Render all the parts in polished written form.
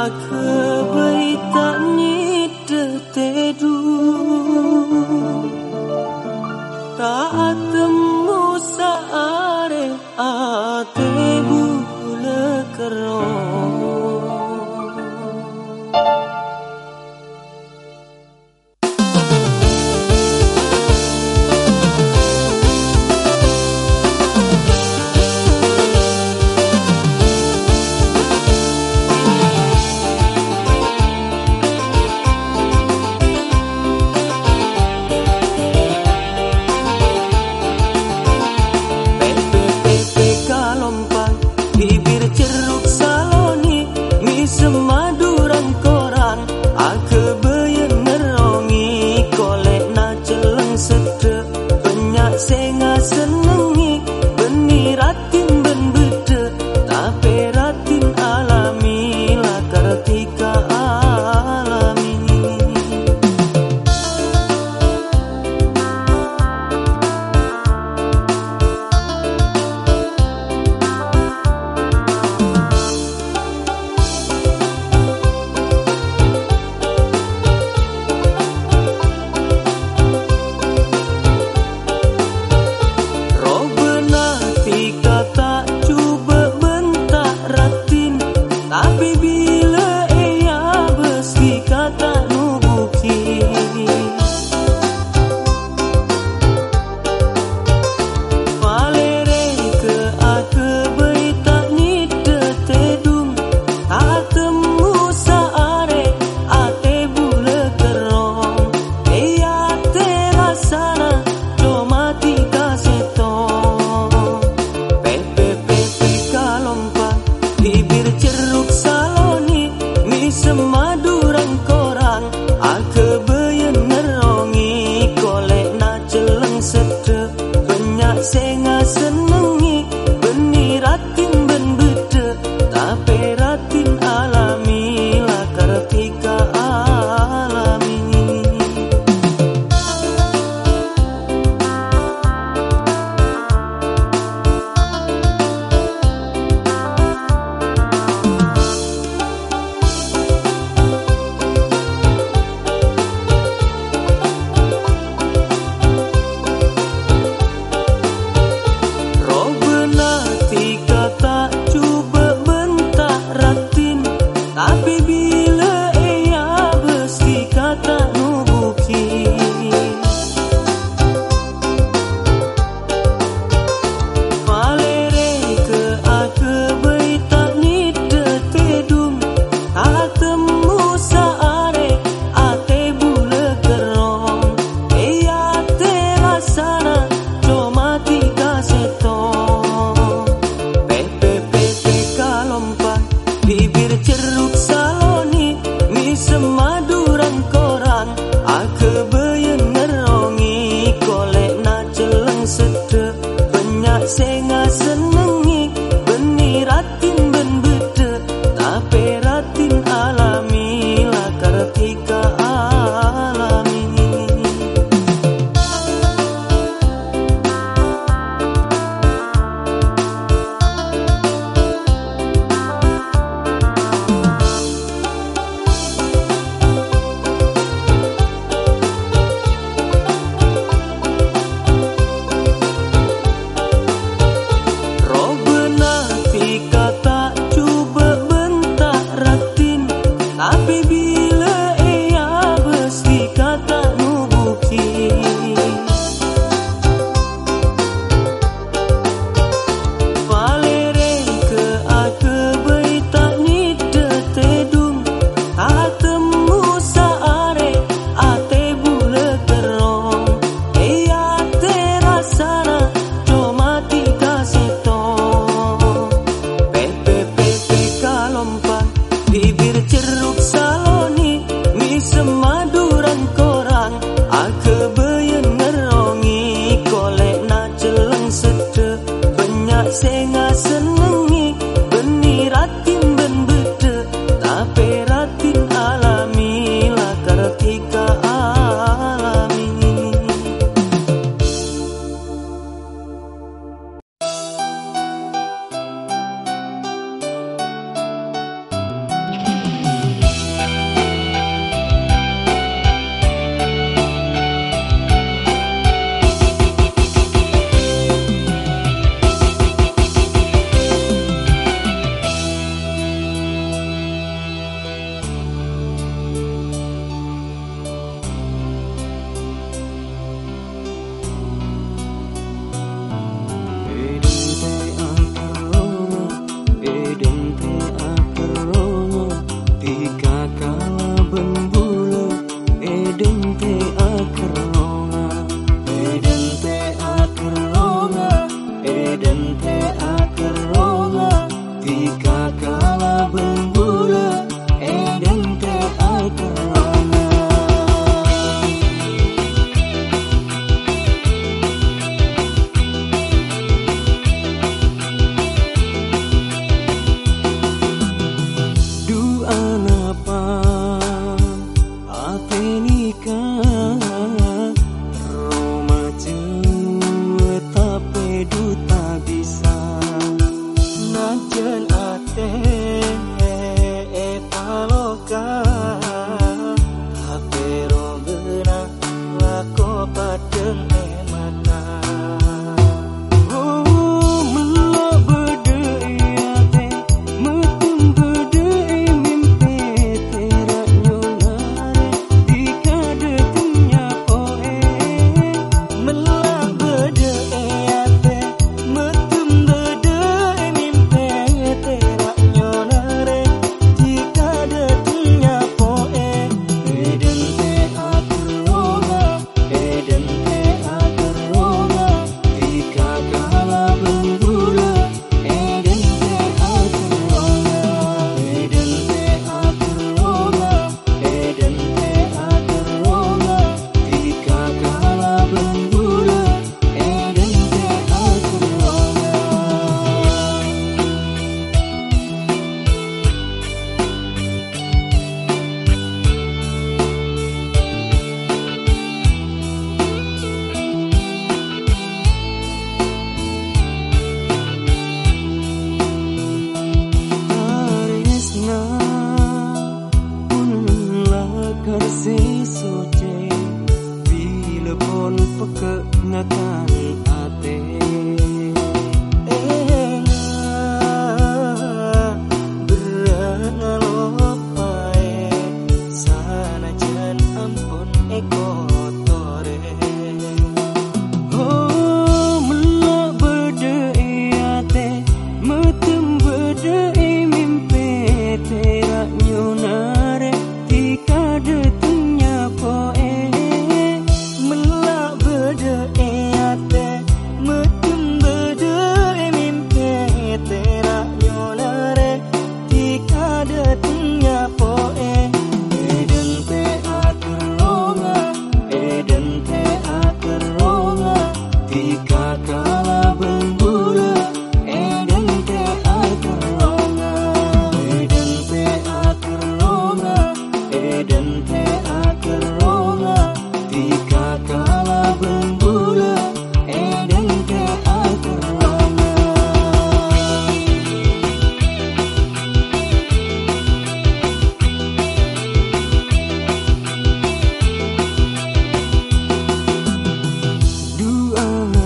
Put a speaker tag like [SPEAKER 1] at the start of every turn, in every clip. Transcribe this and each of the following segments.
[SPEAKER 1] Aku tak ni tetedu tak temu saare ate bule kerong.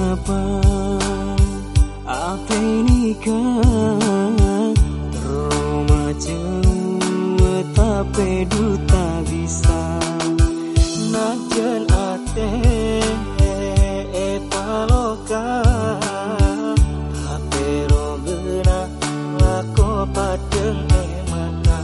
[SPEAKER 1] mengapa ate nikah termaja tapi duta bisa najan ate paloka ate rogena lako padeng mata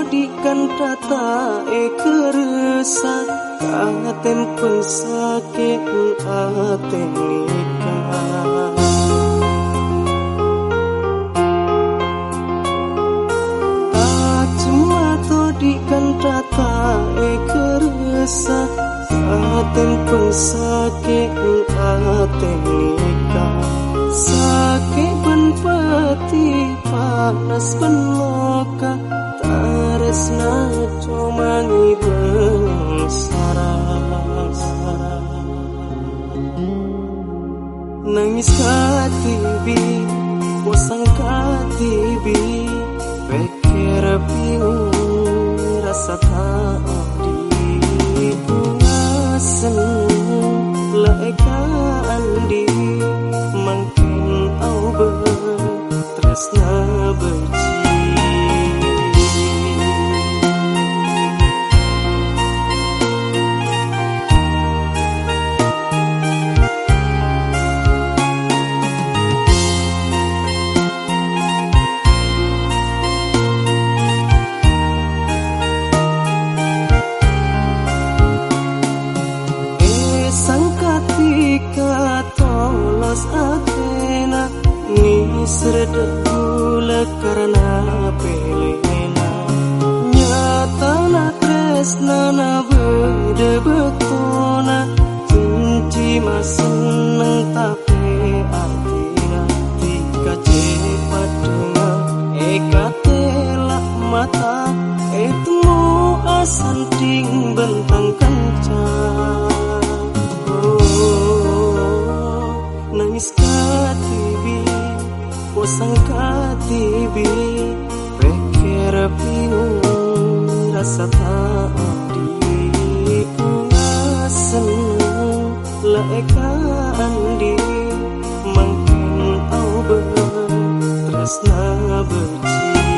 [SPEAKER 1] todikan tata keresa katen pesake aten nikah. Cuma todikan tata keresa katen pesake aten nikah. Sake ben peti panas ben loka taresna comangi bengsara. Nangis katibi bosan katibi pikir bingung rasa tak di bunga seneng laeka andi mungkin au tresna beci. Tolos atena ni sredek gula karena pelena nyata na tresna na bede betona cinci maseneng tapi atina tika cepat dengar ekatelak mata etmu asanting bentang kencang. Nangis katibi bosan katibi pikir bingung rasa tak di bunga seneng laeka andi mungkin au tresna beci.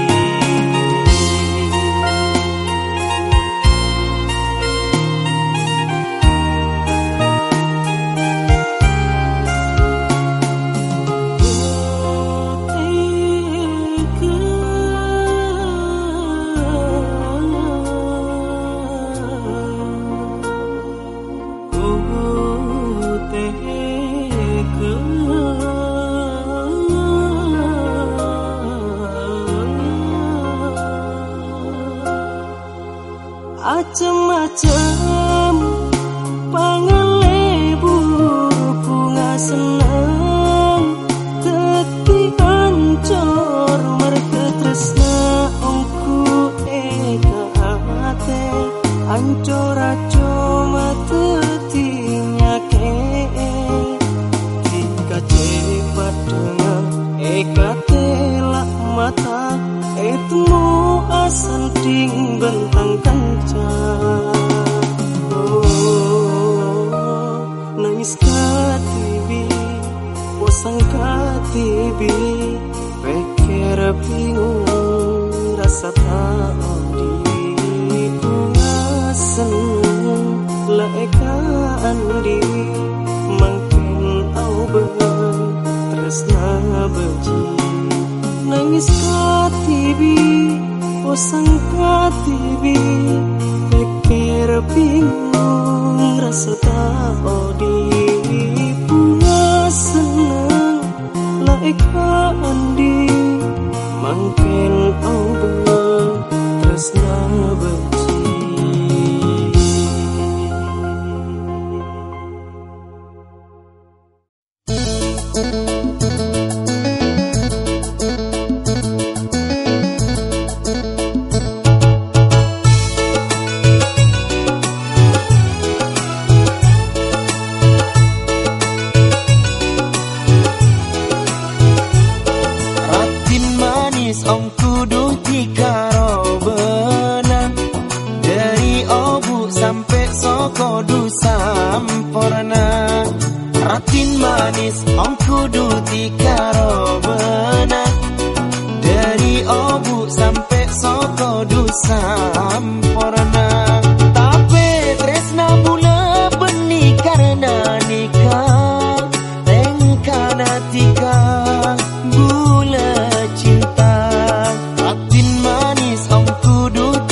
[SPEAKER 1] Macam-macam pangalebu bunga senang teti ancor merga tresna ongku eka ate ancor acoma teti nyake tika cepat dengar eka telak mata etmu asanting bentang kencang. Nangis katibi bosan katibi pikir bingung rasa tak di bunga seneng laeka andi mungkin au tresna beci. Nangis katibi bosan katibi pikir bingung rasa tak di bunga seneng laeka andi mungkin au tresna beci.
[SPEAKER 2] Gula cinta, ratin manis, om kudu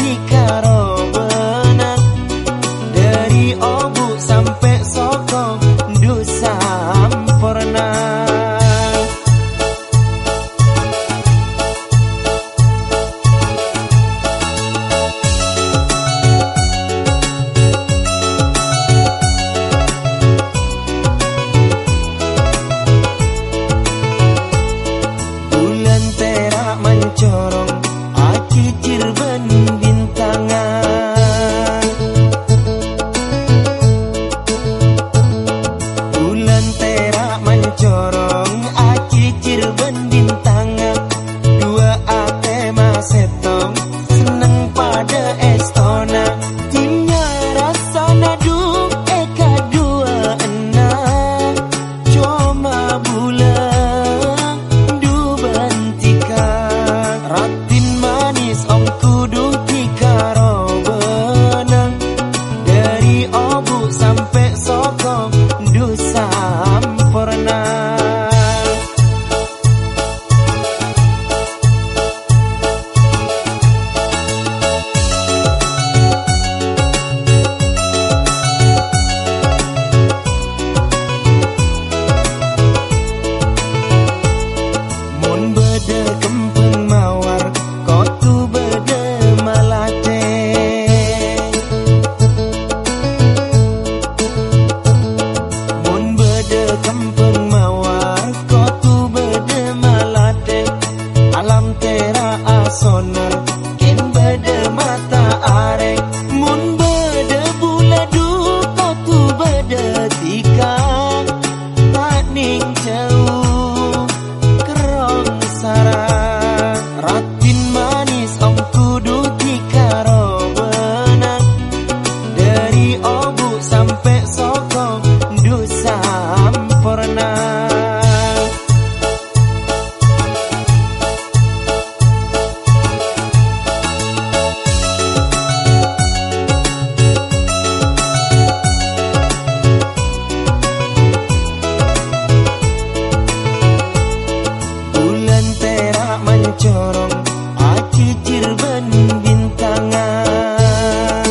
[SPEAKER 1] tera asonal ken bede mata arek mun bede bula du kau tu bede tika tak ning jauh kerong sarang ratin manis om kudu tika robenang dari obu sampai sokong du sampurna. Corong acicir ben bintangan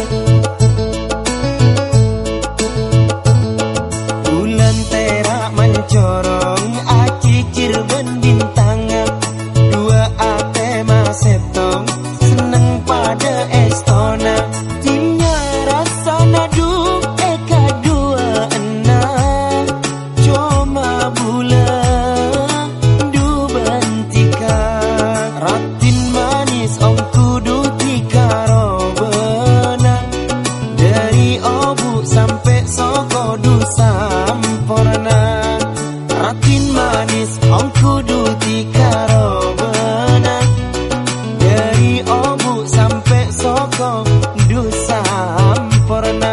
[SPEAKER 1] bulan tera mencorong acicir ben bintangan dua ate masetong seneng pada estona timnya rasa nadu eka dua enam cuma bulan du bentika ratin manis om kudu tika robenang dari obu sampai sogodu sampurna ratin manis om kudu tika robenang dari obu sampai sogodu sampurna.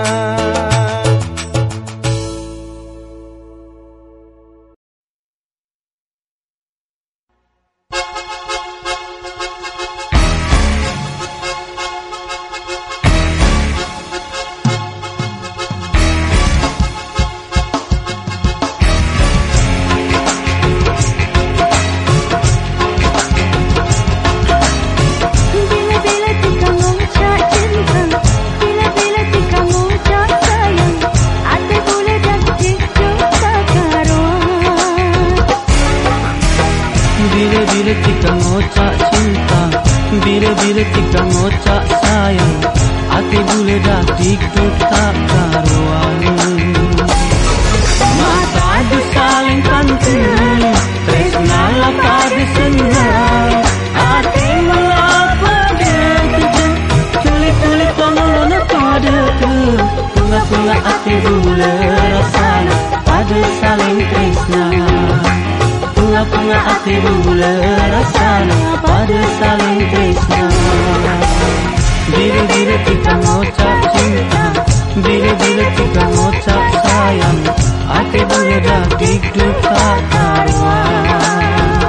[SPEAKER 2] Bila-bila kita ngocak cinta, bila-bila kita ngocak sayang, hati boleh dah dikduk tak karuan. Mata ada saling pantun, tresna lah pada senang, hati melapa dia kejam, tulis-tulis pangolona pada tu, punga-punga hati boleh rasana, pada saling tresna. Punga-punga hati bula rasana pada saling tresna. Bila-bila kita ngocak cinta, bila-bila kita ngocak sayang, hati bula dah dikduk tak karuan.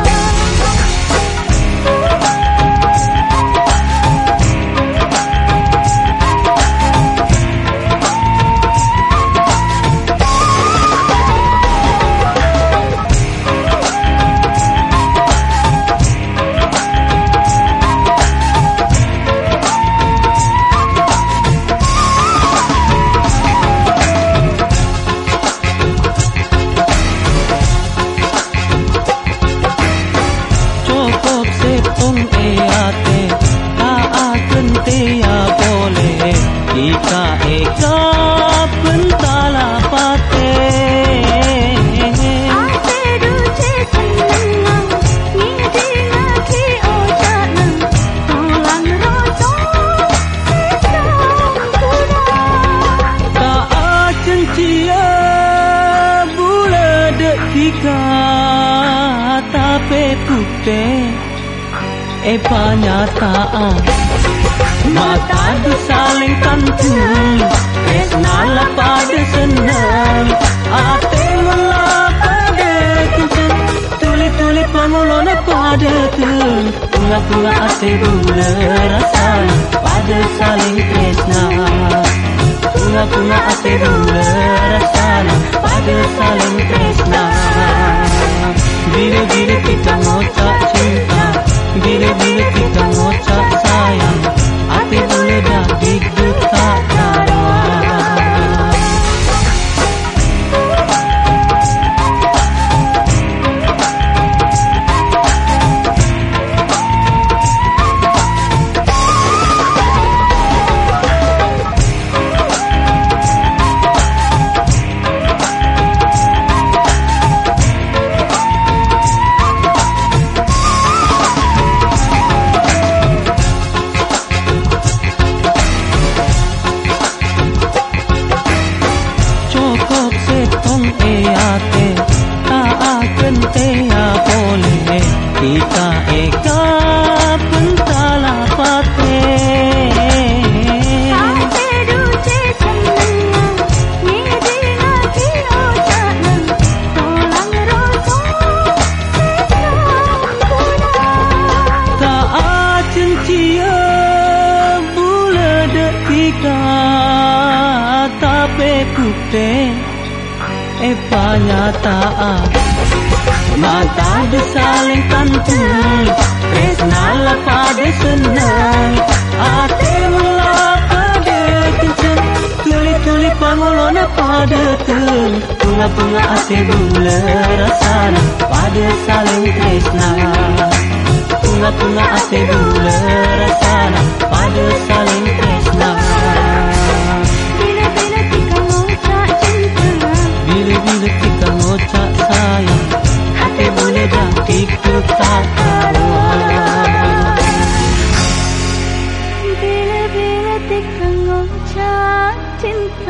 [SPEAKER 2] Ika eka pentala pate ate duce senang ni dinaki ojana tulang roto sedang kurang tak cencia bula detika tapi putih panyataan mata tu saling pantun, tresna lah pada senang, hati mula pada kencang, tulis-tulis pangolona pada tu, punga-punga hati bula rasana pada saling tresna. Punga-punga hati bula rasana pada saling tresna. Bila-bila kita ngocak cinta, bila-bila kita ngocak sayang, hati boleh dah dikduk tak karuan. te panyataan mata de saling kantun tresna la pada senang ate mula pada kencang tuli-tuli pangolona pada teng punga-punga ate bula rasana pada saling tresna punga-punga ate bula rasana pada saling tresna bila kita ngocak sayang hati boleh jadi tak karuan
[SPEAKER 3] bila kita ngocak cinta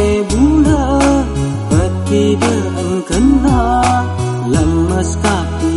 [SPEAKER 2] tidak kena lemas kaki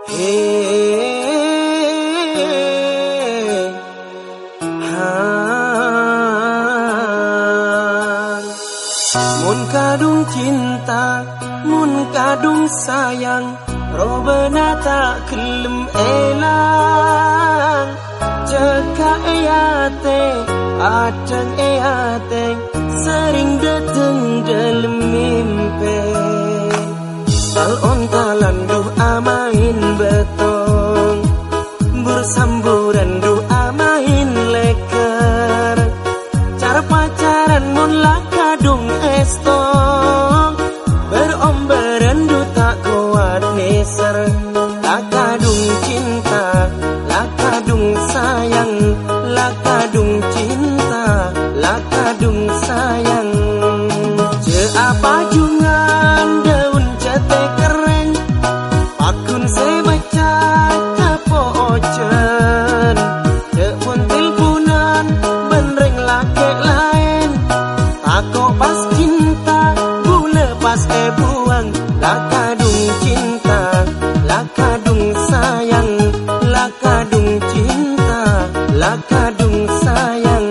[SPEAKER 1] Mun kadung cinta, mun kadung sayang, robena tak kelem elang. Jeka eyate, adang eyate, sering dateng dalam mimpi. Talon talan duh amain betong, bersamburan duh amain leker. Cara pacaran mun lah kadung estong, beromberan duh tak kuat neser. Lah kadung cinta, lah kadung sayang, lah kadung cinta, lah kadung sayang. Je apa jungan daun jate keren, pakun saya baca capo ocen. Je pun teleponan, benreng laki lain, tako pas cinta, gula pas buang. Lah kadung cinta, lah kadung sayang, lah kadung cinta, lah kadung sayang.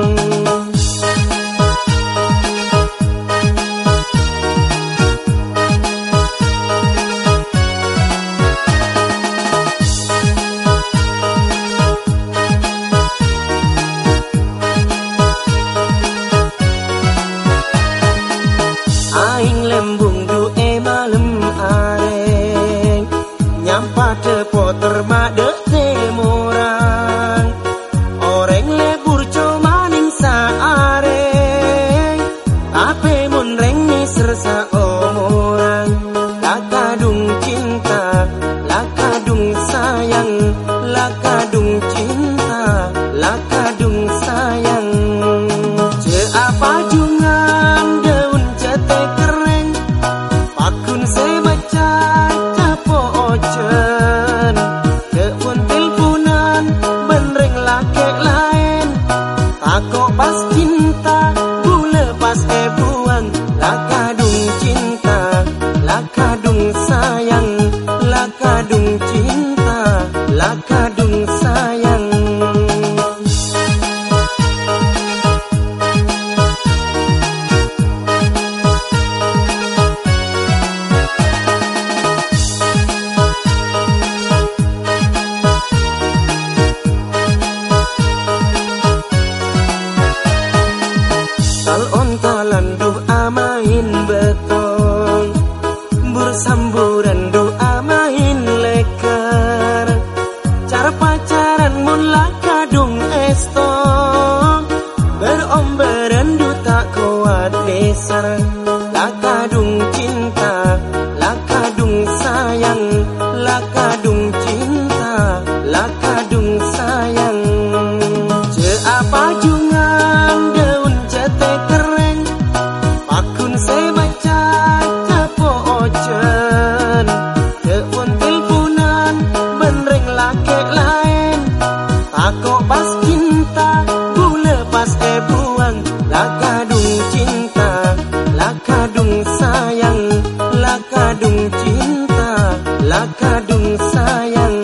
[SPEAKER 1] Aing lembung du malam areng, nyampa tepo termade temurang. Oreng lebur comaning saareng, ape mun reng ni sersa omorang. Lah kadung cinta, lah kadung sayang, lah kadung cinta, lah kadung sayang. Je apa jungan daun jate keren, pakun saya baca capo ocen. Kepun teleponan, benreng laki lain, tako pas cinta, gula pas buang. Lah kadung cinta, lah kadung sayang, lah kadung cinta, lah kadung sayang. Talon talan duh amain betong, bersamburan duh amain leker. Cara pacaran mun lah kadung estong, beromberan duh tak kuat neser. Lah kadung cinta, lah kadung sayang, lah kadung cinta, lah kadung sayang. Je apa jungan daun jate keren, pakun saya baca capo ocen. Kepun teleponan, benreng laki lain, tako pas cinta, gula pas buang. Lah kadung cinta, lah kadung sayang, lah kadung cinta, lah kadung sayang.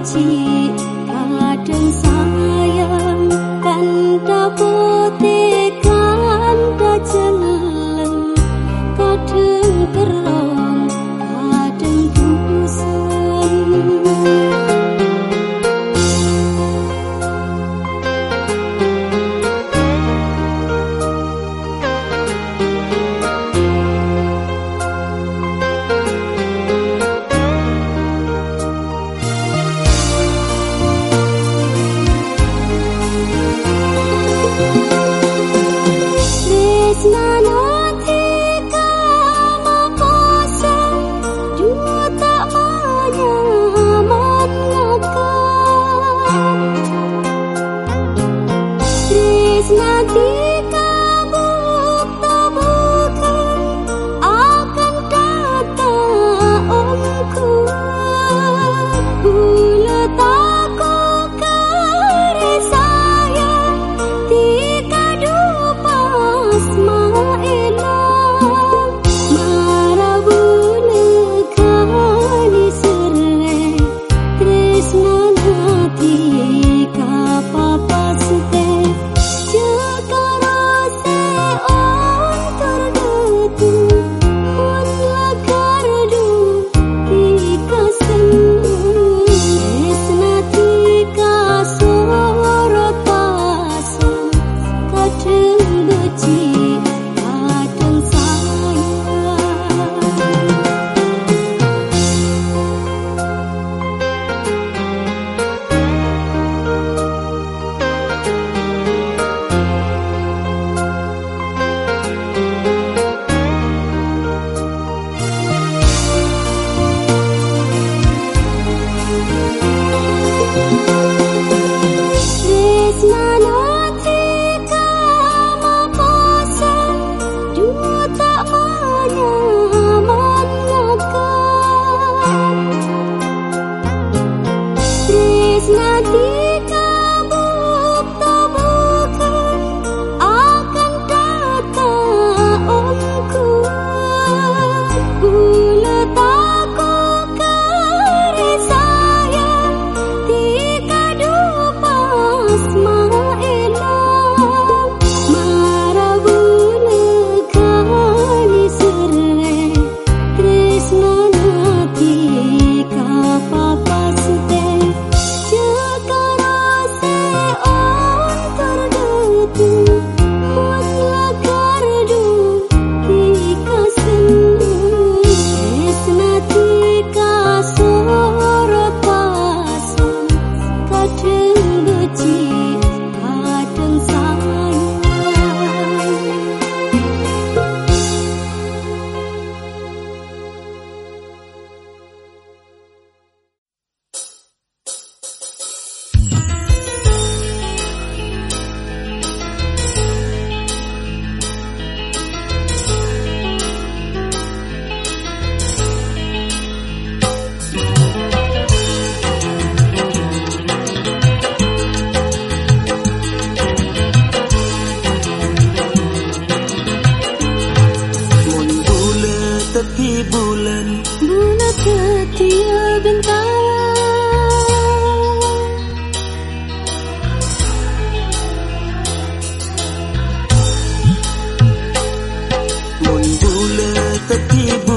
[SPEAKER 1] Mun bulan tetibu